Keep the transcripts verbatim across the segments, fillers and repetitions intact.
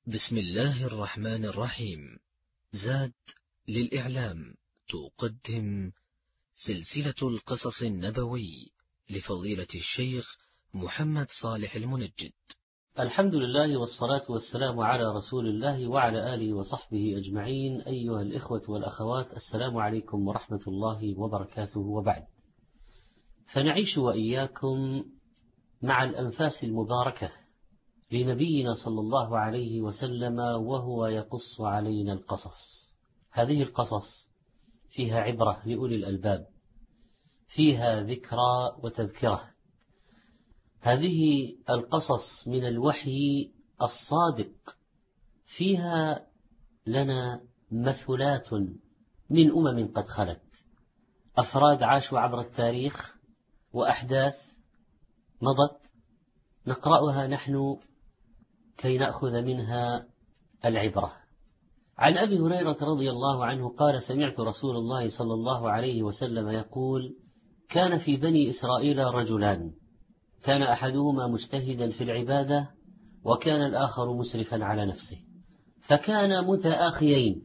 بسم الله الرحمن الرحيم. زاد للإعلام تقدم سلسلة القصص النبوي لفضيلة الشيخ محمد صالح المنجد. الحمد لله والصلاة والسلام على رسول الله وعلى آله وصحبه أجمعين. أيها الإخوة والأخوات، السلام عليكم ورحمة الله وبركاته. وبعد، فنعيش وإياكم مع الأنفاس المباركة لنبينا صلى الله عليه وسلم وهو يقص علينا القصص. هذه القصص فيها عبرة لأولي الألباب، فيها ذكرى وتذكرة. هذه القصص من الوحي الصادق، فيها لنا مثلات من أمم قد خلت، أفراد عاشوا عبر التاريخ وأحداث مضت، نقرأها نحن كي نأخذ منها العبرة. عن أبي هريرة رضي الله عنه قال: سمعت رسول الله صلى الله عليه وسلم يقول: كان في بني إسرائيل رجلان، كان أحدهما مجتهدا في العبادة، وكان الآخر مسرفا على نفسه، فكان متآخيين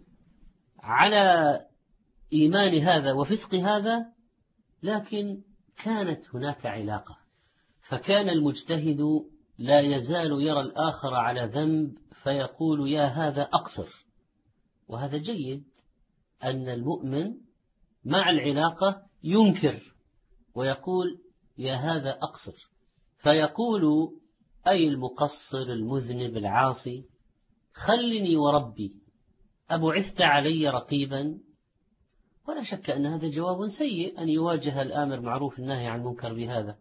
على إيمان هذا وفسق هذا، لكن كانت هناك علاقة. فكان المجتهد لا يزال يرى الآخر على ذنب فيقول: يا هذا أقصر. وهذا جيد، أن المؤمن مع العلاقة ينكر ويقول: يا هذا أقصر. فيقول أي المقصر المذنب العاصي: خلني وربي أبعثت علي رقيبا. ولا شك أن هذا جواب سيء، أن يواجه الآمر معروف النهي عن منكر بهذا،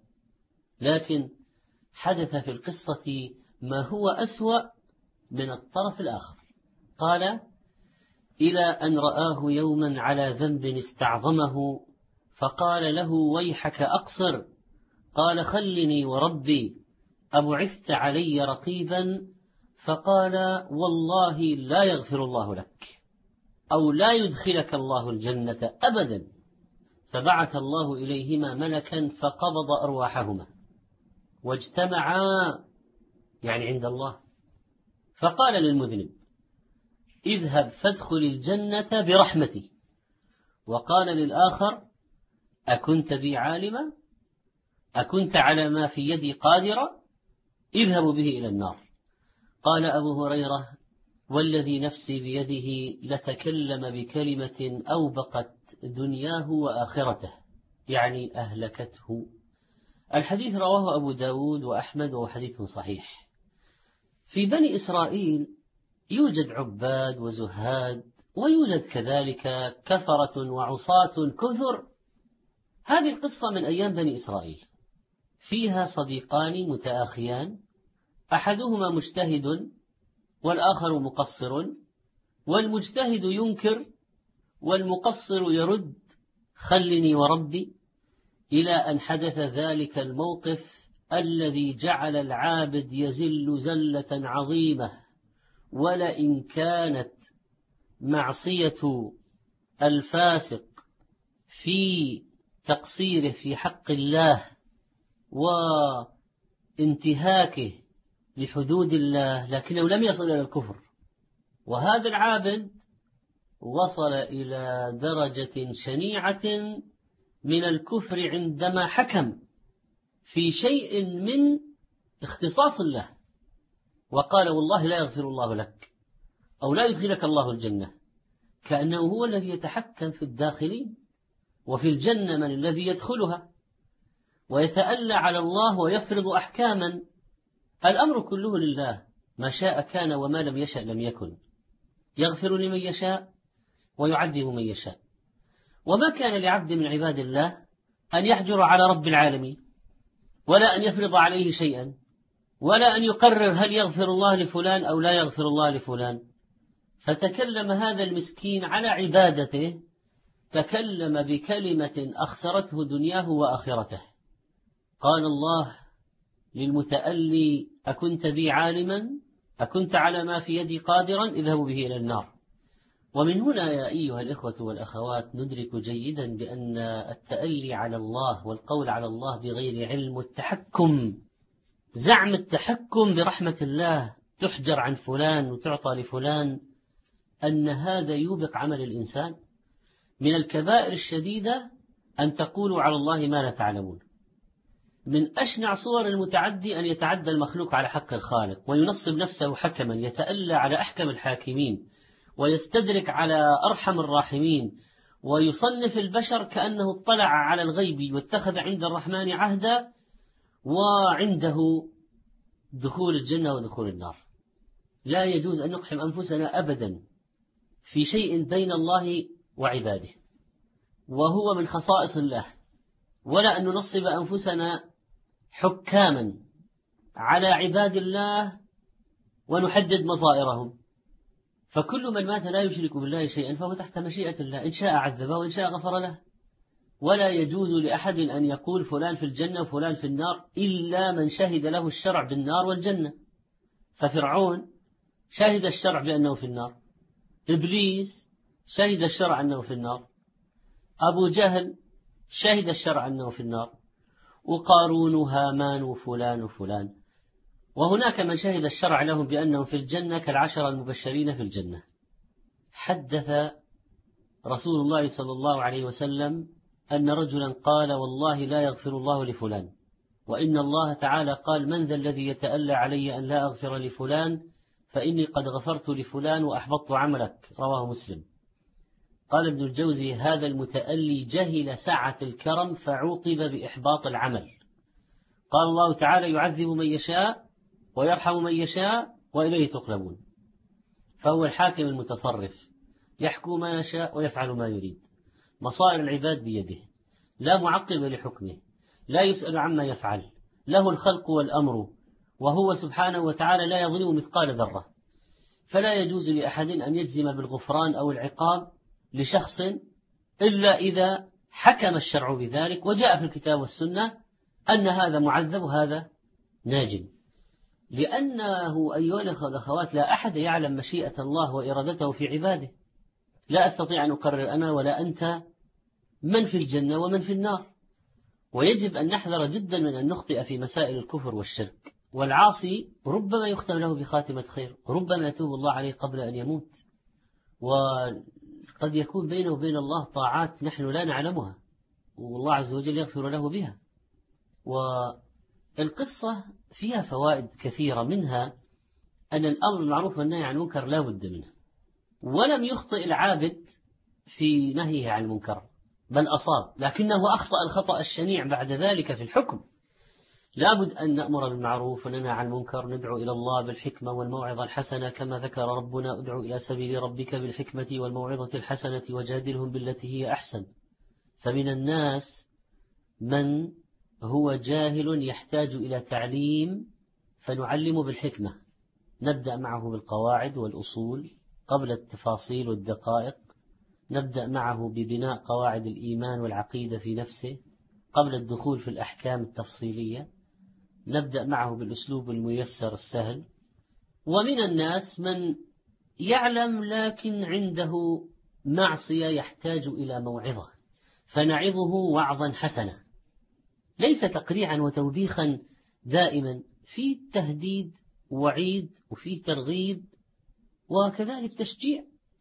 لكن حدث في القصة ما هو أسوأ من الطرف الآخر. قال: إلى أن رآه يوما على ذنب استعظمه، فقال له: ويحك أقصر. قال: خلني وربي أبعثت علي رقيبا. فقال: والله لا يغفر الله لك، أو لا يدخلك الله الجنة أبدا. فبعث الله إليهما ملكا فقبض أرواحهما، واجتمعا يعني عند الله. فقال للمذنب: اذهب فادخل الجنة برحمتي. وقال للآخر: أكنت بي عالما؟ أكنت على ما في يدي قادرا؟ اذهب به إلى النار. قال أبو هريرة: والذي نفسي بيده لتكلم بكلمة أوبقت دنياه وآخرته، يعني أهلكته. الحديث رواه أبو داود وأحمد، وهو حديث صحيح. في بني إسرائيل يوجد عباد وزهاد، ويوجد كذلك كفرة وعصاة كثر. هذه القصة من أيام بني إسرائيل، فيها صديقان متآخيان، أحدهما مجتهد والآخر مقصر، والمجتهد ينكر والمقصر يرد: خلني وربي. إلى أن حدث ذلك الموقف الذي جعل العابد يزل زلة عظيمة. ولئن كانت معصية الفاسق في تقصيره في حق الله وانتهاكه لحدود الله، لكنه لم يصل إلى الكفر. وهذا العابد وصل إلى درجة شنيعة من الكفر عندما حكم في شيء من اختصاص الله وقال: والله لا يغفر الله لك، أو لا يدخلك الله الجنة، كأنه هو الذي يتحكم في الداخلين، وفي الجنة من الذي يدخلها، ويتألى على الله ويفرض أحكاما. الأمر كله لله، ما شاء كان وما لم يشأ لم يكن، يغفر لمن يشاء ويعذب من يشاء. وما كان لعبد من عباد الله أن يحجر على رب العالمين، ولا أن يفرض عليه شيئا، ولا أن يقرر هل يغفر الله لفلان أو لا يغفر الله لفلان. فتكلم هذا المسكين على عبادته، تكلم بكلمة أخسرته دنياه وآخرته. قال الله للمتألي: أكنت بي عالما؟ أكنت على ما في يدي قادرا؟ اذهبوا به إلى النار. ومن هنا يا أيها الإخوة والأخوات ندرك جيدا بأن التألي على الله والقول على الله بغير علم، والتحكم، زعم التحكم برحمة الله تحجر عن فلان وتعطى لفلان، أن هذا يوبق عمل الإنسان. من الكبائر الشديدة أن تقولوا على الله ما لا تعلمون. من أشنع صور المتعدي أن يتعدى المخلوق على حق الخالق وينصب نفسه حكما، يتألى على أحكم الحاكمين ويستدرك على أرحم الراحمين، ويصنف البشر كأنه اطلع على الغيب واتخذ عند الرحمن عهدا، وعنده دخول الجنة ودخول النار. لا يجوز أن نقحم أنفسنا أبدا في شيء بين الله وعباده، وهو من خصائص الله، ولا أن ننصب أنفسنا حكاما على عباد الله ونحدد مصائرهم. فكل من مات لا يشرك بالله شيئا فهو تحت مشيئة الله، إن شاء عذبه وإن شاء غفر له. ولا يجوز لأحد أن يقول فلان في الجنة وفلان في النار إلا من شهد له الشرع بالنار والجنة. ففرعون شهد الشرع بأنه في النار، إبليس شهد الشرع أنه في النار، أبو جهل شهد الشرع أنه في النار، وقارون وهامان وفلان وفلان. وهناك من شهد الشرع لهم بأنهم في الجنة كالعشرة المبشرين في الجنة. حدث رسول الله صلى الله عليه وسلم أن رجلا قال والله لا يغفر الله لفلان، وإن الله تعالى قال من ذا الذي يتألى علي أن لا أغفر لفلان فإني قد غفرت لفلان وأحبطت عملك، رواه مسلم. قال ابن الجوزي هذا المتألي جهل سعة الكرم فعوقب بإحباط العمل. قال الله تعالى يعذب من يشاء ويرحم من يشاء وإليه تقلبون. فهو الحاكم المتصرف، يحكم ما يشاء ويفعل ما يريد، مصائر العباد بيده، لا معقب لحكمه، لا يسأل عما يفعل، له الخلق والأمر، وهو سبحانه وتعالى لا يظلم مثقال ذرة. فلا يجوز لأحد أن يجزم بالغفران أو العقاب لشخص إلا إذا حكم الشرع بذلك وجاء في الكتاب والسنة أن هذا معذب وهذا ناجم. لأنه أيها الأخوات لا أحد يعلم مشيئة الله وإرادته في عباده. لا أستطيع أن أقرر أنا ولا أنت من في الجنة ومن في النار، ويجب أن نحذر جدا من أن نخطئ في مسائل الكفر والشرك. والعاصي ربما يختم له بخاتمة خير، ربما يتوب الله عليه قبل أن يموت، وقد يكون بينه وبين الله طاعات نحن لا نعلمها والله عز وجل يغفر له بها. والقصة فيها فوائد كثيرة، منها أن الأمر بالمعروف والنهي عن المنكر لا بد منه، ولم يخطئ العابد في نهيه عن المنكر بل أصاب، لكنه أخطأ الخطأ الشنيع بعد ذلك في الحكم. لابد أن نأمر بالمعروف وننهى عن المنكر، ندعو إلى الله بالحكمة والموعظة الحسنة، كما ذكر ربنا ادعو إلى سبيل ربك بالحكمة والموعظة الحسنة وجادلهم بالتي هي أحسن. فمن الناس من هو جاهل يحتاج إلى تعليم فنعلم بالحكمة، نبدأ معه بالقواعد والأصول قبل التفاصيل والدقائق، نبدأ معه ببناء قواعد الإيمان والعقيدة في نفسه قبل الدخول في الأحكام التفصيلية، نبدأ معه بالأسلوب الميسر السهل. ومن الناس من يعلم لكن عنده معصية يحتاج إلى موعظة فنعظه وعظا حسنا، ليس تقريعا وتوبيخا دائما، في تهديد وعيد وفي ترغيب وكذلك تشجيع.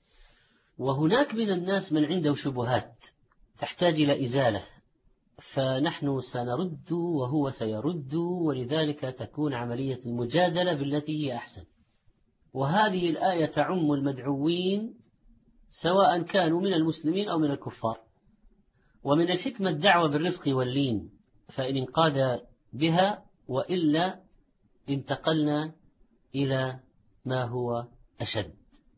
وهناك من الناس من عنده شبهات تحتاج إلى إزالة، فنحن سنرد وهو سيرد، ولذلك تكون عملية المجادلة بالتي هي أحسن. وهذه الآية تعم المدعوين سواء كانوا من المسلمين أو من الكفار. ومن الحكمة الدعوة بالرفق واللين، فإن انقاد بها وإلا انتقلنا إلى ما هو أشد.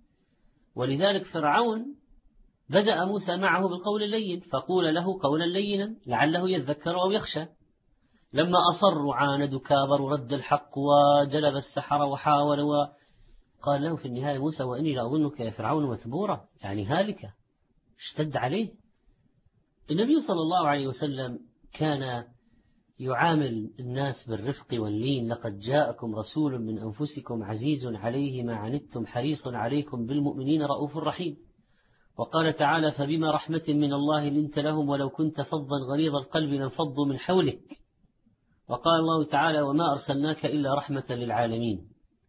ولذلك فرعون بدأ موسى معه بالقول اللين، فقول له قولا لينا لعله يذكر أو يخشى. لما أصر وعاند وكابر ورد الحق وجلب السحر وحاول، وقال له في النهاية موسى وإني لأظنك يا فرعون مثبورا، يعني هالكة، اشتد عليه. النبي صلى الله عليه وسلم كان يعامل الناس بالرفق واللين، لقد جاءكم رسول من أنفسكم عزيز عليه ما عنتم حريص عليكم بالمؤمنين رؤوف رحيم. وقال تعالى فبما رحمة من الله لنت لهم ولو كنت فظا غليظ القلب لانفضوا من حولك. وقال الله تعالى وما أرسلناك إلا رحمة للعالمين.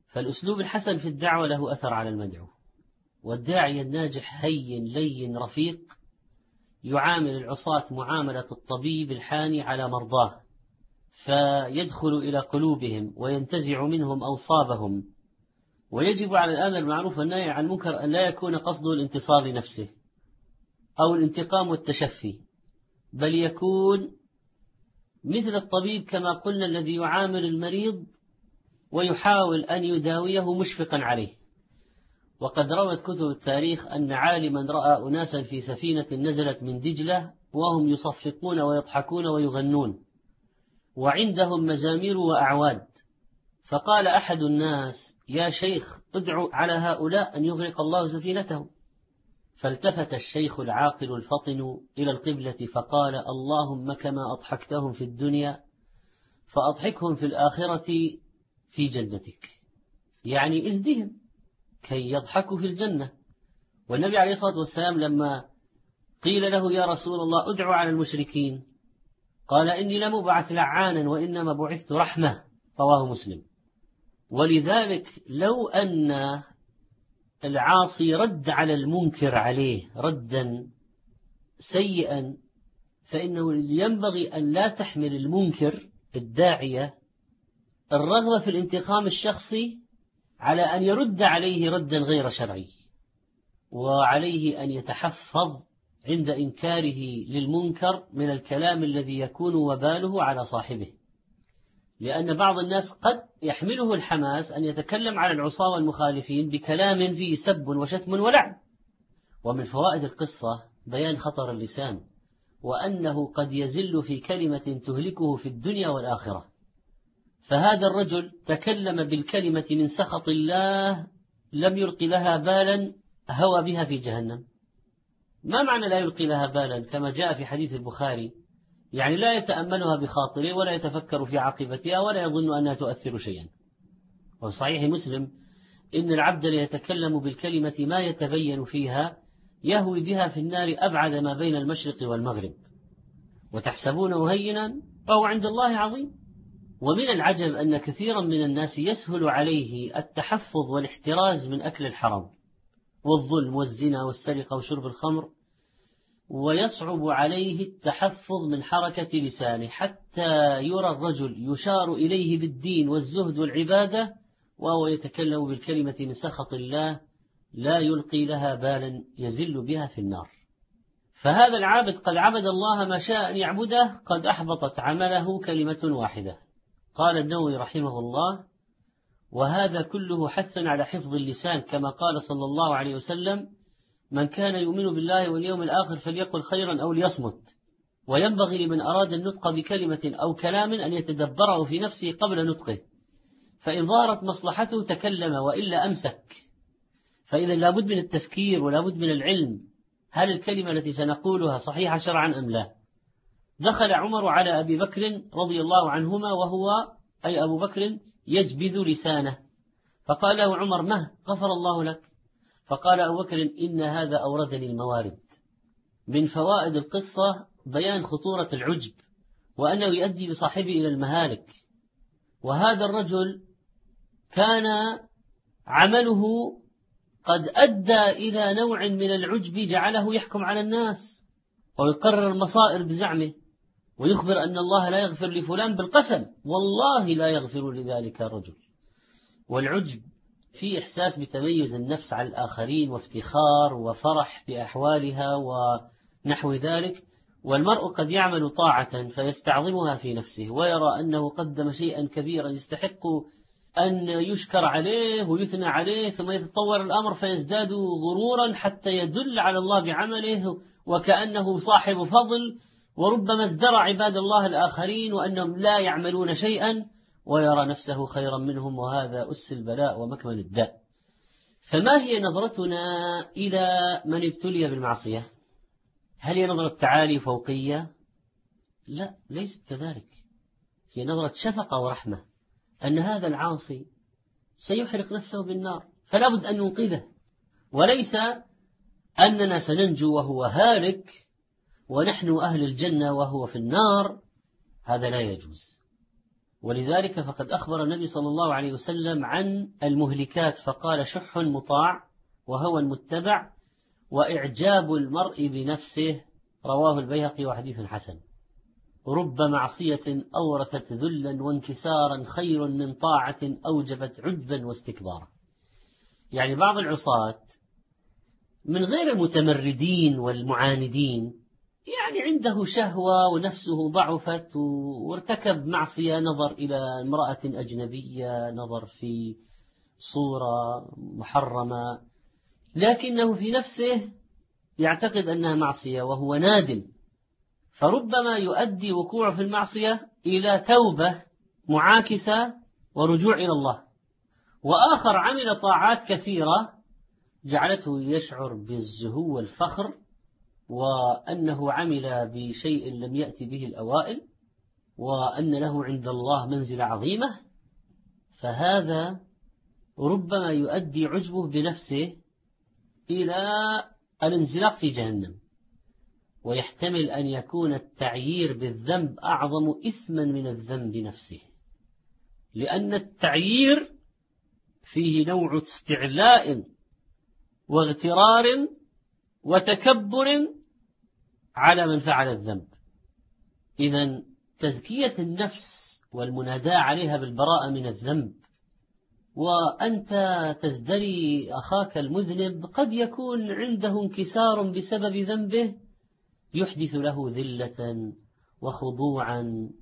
فالأسلوب الحسن في الدعوة له أثر على المدعو، والداعي الناجح هين لين رفيق يعامل العصاة معاملة الطبيب الحاني على مرضاه، فيدخل إلى قلوبهم وينتزع منهم أوصابهم. ويجب على الآمر بالمعروف والنهي عن المنكر أن لا يكون قصده الانتصار لنفسه أو الانتقام والتشفي، بل يكون مثل الطبيب كما قلنا الذي يعامل المريض ويحاول أن يداويه مشفقا عليه. وقد روت كتب التاريخ أن عالما رأى أناسا في سفينة نزلت من دجلة وهم يصفقون ويضحكون ويغنون وعندهم مزامير وأعواد، فقال أحد الناس: يا شيخ، ادعو على هؤلاء أن يغرق الله سفينتهم. فالتفت الشيخ العاقل الفطن إلى القبلة فقال: اللهم كما أضحكتهم في الدنيا فأضحكهم في الآخرة في جنتك، يعني إذدهم كي يضحكوا في الجنة. والنبي عليه الصلاة والسلام لما قيل له: يا رسول الله ادعو على المشركين، قال: إني لم أبعث لعانا وإنما بعثت رحمة، رواه مسلم. ولذلك لو أن العاصي رد على المنكر عليه ردا سيئا، فإنه ينبغي أن لا تحمل المنكر الداعية الرغبة في الانتقام الشخصي على أن يرد عليه ردا غير شرعي، وعليه أن يتحفظ عند إنكاره للمنكر من الكلام الذي يكون وباله على صاحبه، لأن بعض الناس قد يحمله الحماس أن يتكلم على العصاة والمخالفين بكلام فيه سب وشتم ولعن. ومن فوائد القصة بيان خطر اللسان، وأنه قد يزل في كلمة تهلكه في الدنيا والآخرة. فهذا الرجل تكلم بالكلمة من سخط الله لم يلقي لها بالا، هوى بها في جهنم. ما معنى لا يلقي لها بالا؟ كما جاء في حديث البخاري، يعني لا يتأملها بخاطره ولا يتفكر في عاقبتها ولا يظن أنها تؤثر شيئا. وفي صحيح مسلم: إن العبد ليتكلم بالكلمة ما يتبين فيها يهوي بها في النار أبعد ما بين المشرق والمغرب، وتحسبونه هينا وهو عند الله عظيم. ومن العجب أن كثيرا من الناس يسهل عليه التحفظ والاحتراز من أكل الحرام والظلم والزنا والسرقة وشرب الخمر، ويصعب عليه التحفظ من حركة لسانه، حتى يرى الرجل يشار إليه بالدين والزهد والعبادة وهو يتكلم بالكلمة من سخط الله لا يلقي لها بالا يزل بها في النار. فهذا العابد قد عبد الله ما شاء أن يعبده، قد أحبطت عمله كلمة واحدة. قال النووي رحمه الله: وهذا كله حثا على حفظ اللسان، كما قال صلى الله عليه وسلم: من كان يؤمن بالله واليوم الآخر فليقل خيرا أو ليصمت. وينبغي لمن أراد النطق بكلمة أو كلام أن يتدبره في نفسه قبل نطقه، فإن ظهرت مصلحته تكلم وإلا أمسك. فإذا لابد من التفكير ولابد من العلم، هل الكلمة التي سنقولها صحيحة شرعا أم لا؟ دخل عمر على أبي بكر رضي الله عنهما وهو أي أبو بكر يجبذ لسانه، فقال له عمر: مه غفر الله لك؟ فقال أبو بكر: إن هذا أوردني الموارد. من فوائد القصة بيان خطورة العجب، وأنه يؤدي بصاحبه إلى المهالك. وهذا الرجل كان عمله قد أدى إلى نوع من العجب جعله يحكم على الناس ويقرر المصائر بزعمه، ويخبر أن الله لا يغفر لفلان بالقسم والله لا يغفر لذلك الرجل. والعجب في إحساس بتميز النفس على الآخرين وافتخار وفرح بأحوالها ونحو ذلك، والمرء قد يعمل طاعة فيستعظمها في نفسه ويرى أنه قدم شيئا كبيرا يستحق أن يشكر عليه ويثنى عليه، ثم يتطور الأمر فيزداد غرورا حتى يدل على الله بعمله وكأنه صاحب فضل، وربما ازدرى عباد الله الآخرين وأنهم لا يعملون شيئا ويرى نفسه خيرا منهم، وهذا أس البلاء ومكمن الداء. فما هي نظرتنا إلى من ابتلي بالمعصية؟ هل هي نظرة تعالي فوقية؟ لا، ليست كذلك. هي نظرة شفقة ورحمة، أن هذا العاصي سيحرق نفسه بالنار فلا بد أن ننقذه، وليس أننا سننجو وهو هالك ونحن أهل الجنة وهو في النار. هذا لا يجوز. ولذلك فقد أخبر النبي صلى الله عليه وسلم عن المهلكات فقال: شح مطاع وهوى متبع وإعجاب المرء بنفسه، رواه البيهقي وحديث حسن. رب معصية أورثت ذلا وانكسارا خير من طاعة أوجبت عجبا واستكبارا. يعني بعض العصاة من غير المتمردين والمعاندين يعني عنده شهوة ونفسه ضعفت وارتكب معصية، نظر إلى امرأة أجنبية، نظر في صورة محرمة، لكنه في نفسه يعتقد أنها معصية وهو نادم، فربما يؤدي وقوعه في المعصية إلى توبة معاكسة ورجوع إلى الله. وآخر عمل طاعات كثيرة جعلته يشعر بالزهو والفخر وأنه عمل بشيء لم يأتي به الأوائل وأن له عند الله منزلة عظيمة، فهذا ربما يؤدي عجبه بنفسه إلى الانزلاق في جهنم. ويحتمل أن يكون التعيير بالذنب أعظم إثما من الذنب نفسه، لأن التعيير فيه نوع استعلاء واغترار وتكبر على من فعل الذنب. إذن تزكية النفس والمناداة عليها بالبراءة من الذنب وأنت تزدري أخاك المذنب قد يكون عنده انكسار بسبب ذنبه يحدث له ذلة وخضوعا،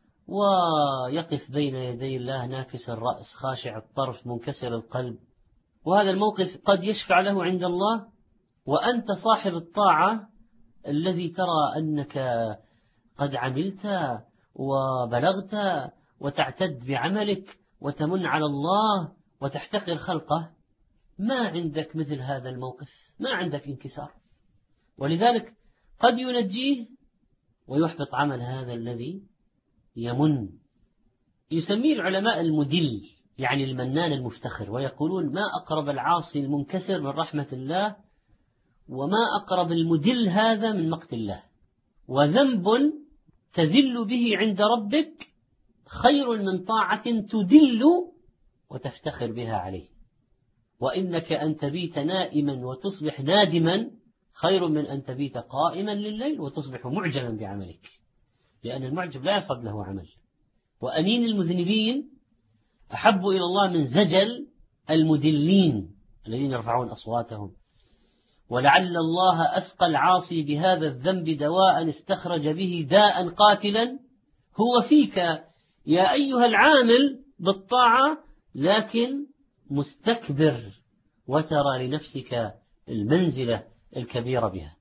ويقف بين يدي الله ناكس الرأس خاشع الطرف منكسر القلب، وهذا الموقف قد يشفع له عند الله، وأنت صاحب الطاعة الذي ترى أنك قد عملت وبلغت وتعتد بعملك وتمن على الله وتحتقر خلقه، ما عندك مثل هذا الموقف، ما عندك انكسار، ولذلك قد ينجيه ويحبط عمل هذا الذي يمن. يسميه العلماء المدل، يعني المنان المفتخر، ويقولون ما أقرب العاصي المنكسر من رحمة الله، وما أقرب المدل هذا من مقت الله. وذنب تذل به عند ربك خير من طاعة تدل وتفتخر بها عليه، وإنك أن تبيت نائما وتصبح نادما خير من أن تبيت قائما لليل وتصبح معجبا بعملك، لأن المعجب لا يصد له عمل. وأنين المذنبين أحب إلى الله من زجل المدلين الذين يرفعون أصواتهم. ولعل الله أسقى العاصي بهذا الذنب دواء استخرج به داء قاتلا هو فيك يا أيها العامل بالطاعة، لكن مستكبر وترى لنفسك المنزلة الكبيرة بها.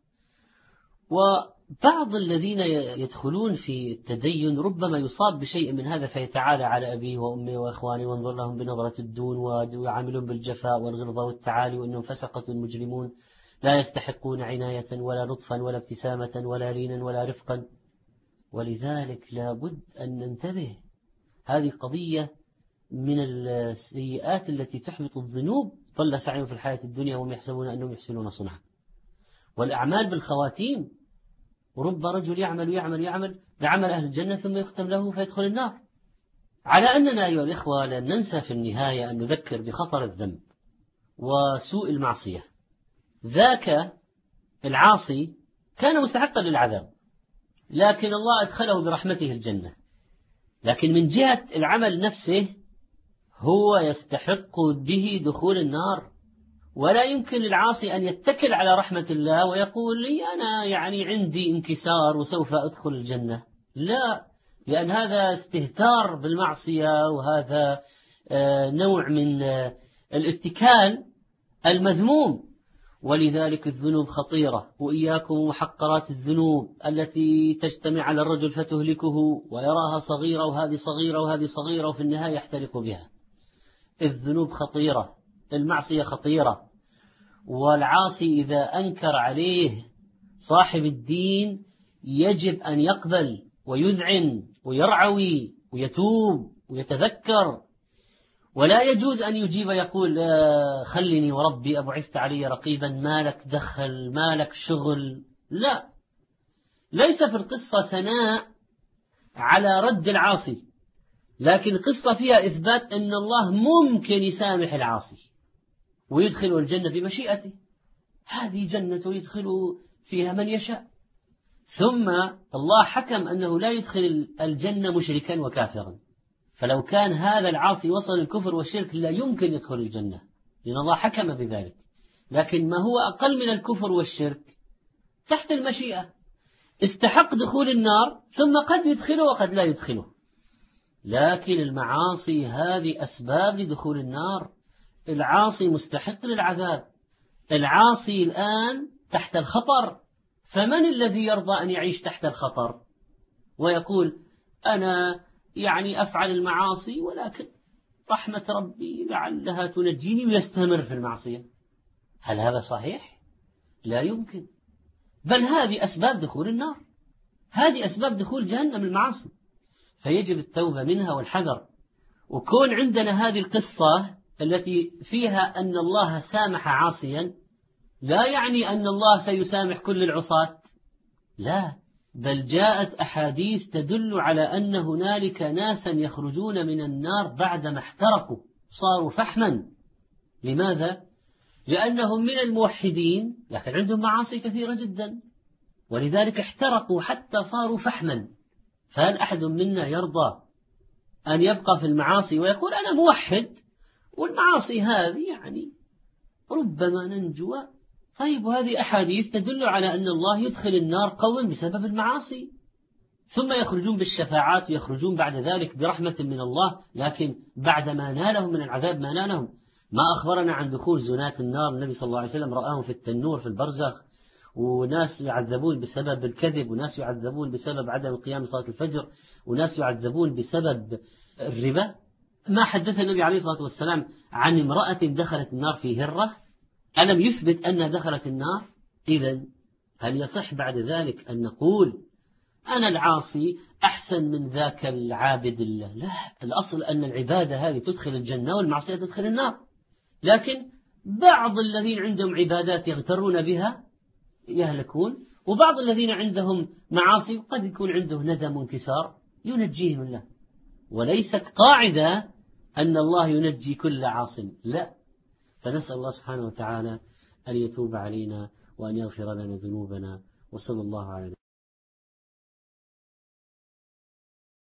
وبعض الذين يدخلون في التدين ربما يصاب بشيء من هذا فيتعالى على أبيه وأمه وإخوانه وانظر لهم بنظرة الدون ويعاملون بالجفاء والغلظة والتعالي وأنهم فسقة المجرمون لا يستحقون عناية ولا لطفا ولا ابتسامة ولا لينا ولا رفقا. ولذلك لا بد أن ننتبه، هذه قضية من السيئات التي تحبط الذنوب، ضل سعيهم في الحياة الدنيا وهم يحسبون أنهم يحسنون صنعا. والأعمال بالخواتيم، ورب رجل يعمل يعمل يعمل بعمل أهل الجنة ثم يختم له فيدخل النار. على أننا أيها الإخوة لن ننسى في النهاية أن نذكر بخطر الذنب وسوء المعصية. ذاك العاصي كان مستحقا للعذاب، لكن الله أدخله برحمته الجنة، لكن من جهة العمل نفسه هو يستحق به دخول النار. ولا يمكن للعاصي أن يتكل على رحمة الله ويقول لي أنا يعني عندي انكسار وسوف أدخل الجنة، لا، لأن هذا استهتار بالمعصية، وهذا نوع من الاتكال المذموم. ولذلك الذنوب خطيرة، وإياكم محقرات الذنوب التي تجتمع على الرجل فتهلكه ويراها صغيرة وهذه صغيرة وهذه صغيرة وفي النهاية يحترق بها. الذنوب خطيرة، المعصية خطيرة، والعاصي إذا أنكر عليه صاحب الدين يجب أن يقبل ويذعن ويرعوي ويتوب ويتذكر، ولا يجوز أن يجيب يقول خلني وربي أبعثت علي رقيبا، مالك دخل، مالك شغل. لا، ليس في القصة ثناء على رد العاصي، لكن قصة فيها إثبات أن الله ممكن يسامح العاصي ويدخله الجنة بمشيئته، هذه جنة يدخل فيها من يشاء. ثم الله حكم أنه لا يدخل الجنة مشركا وكافرا، فلو كان هذا العاصي وصل الكفر والشرك لا يمكن يدخل الجنة، لأن الله حكم بذلك. لكن ما هو أقل من الكفر والشرك تحت المشيئة، استحق دخول النار ثم قد يدخله وقد لا يدخله. لكن المعاصي هذه أسباب لدخول النار، العاصي مستحق للعذاب، العاصي الآن تحت الخطر، فمن الذي يرضى أن يعيش تحت الخطر ويقول أنا يعني أفعل المعاصي ولكن رحمة ربي لعلها تنجيني ويستمر في المعصية؟ هل هذا صحيح؟ لا يمكن. بل هذه أسباب دخول النار، هذه أسباب دخول جهنم المعاصي، فيجب التوبة منها والحذر. وكون عندنا هذه القصة التي فيها أن الله سامح عاصيا لا يعني أن الله سيسامح كل العصاة، لا، بل جاءت أحاديث تدل على أن هنالك ناسا يخرجون من النار بعدما احترقوا صاروا فحما. لماذا؟ لأنهم من الموحدين لكن عندهم معاصي كثيرة جدا، ولذلك احترقوا حتى صاروا فحما. فهل أحد منا يرضى أن يبقى في المعاصي ويقول أنا موحد والمعاصي هذه يعني ربما ننجو؟ طيب، وهذه أحاديث تدل على أن الله يدخل النار قوم بسبب المعاصي ثم يخرجون بالشفاعات ويخرجون بعد ذلك برحمة من الله، لكن بعدما نالهم من العذاب ما نالهم. ما أخبرنا عن دخول زناة النار، النبي صلى الله عليه وسلم رآهم في التنور في البرزخ، وناس يعذبون بسبب الكذب، وناس يعذبون بسبب عدم قيام صلاة الفجر، وناس يعذبون بسبب الربا. ما حدث النبي عليه الصلاة والسلام عن امرأة دخلت النار في هرة؟ ألم يثبت أنها دخلت النار؟ إذن هل يصح بعد ذلك أن نقول أنا العاصي أحسن من ذاك العابد الله؟ لا، الأصل أن العبادة هذه تدخل الجنة والمعصية تدخل النار. لكن بعض الذين عندهم عبادات يغترون بها يهلكون، وبعض الذين عندهم معاصي قد يكون عنده ندم وانكسار ينجيهم الله. وليست قاعدة أن الله ينجي كل عاص، لا. فنسأل الله سبحانه وتعالى أن يتوب علينا وأن يغفر لنا ذنوبنا، وصلى الله عليه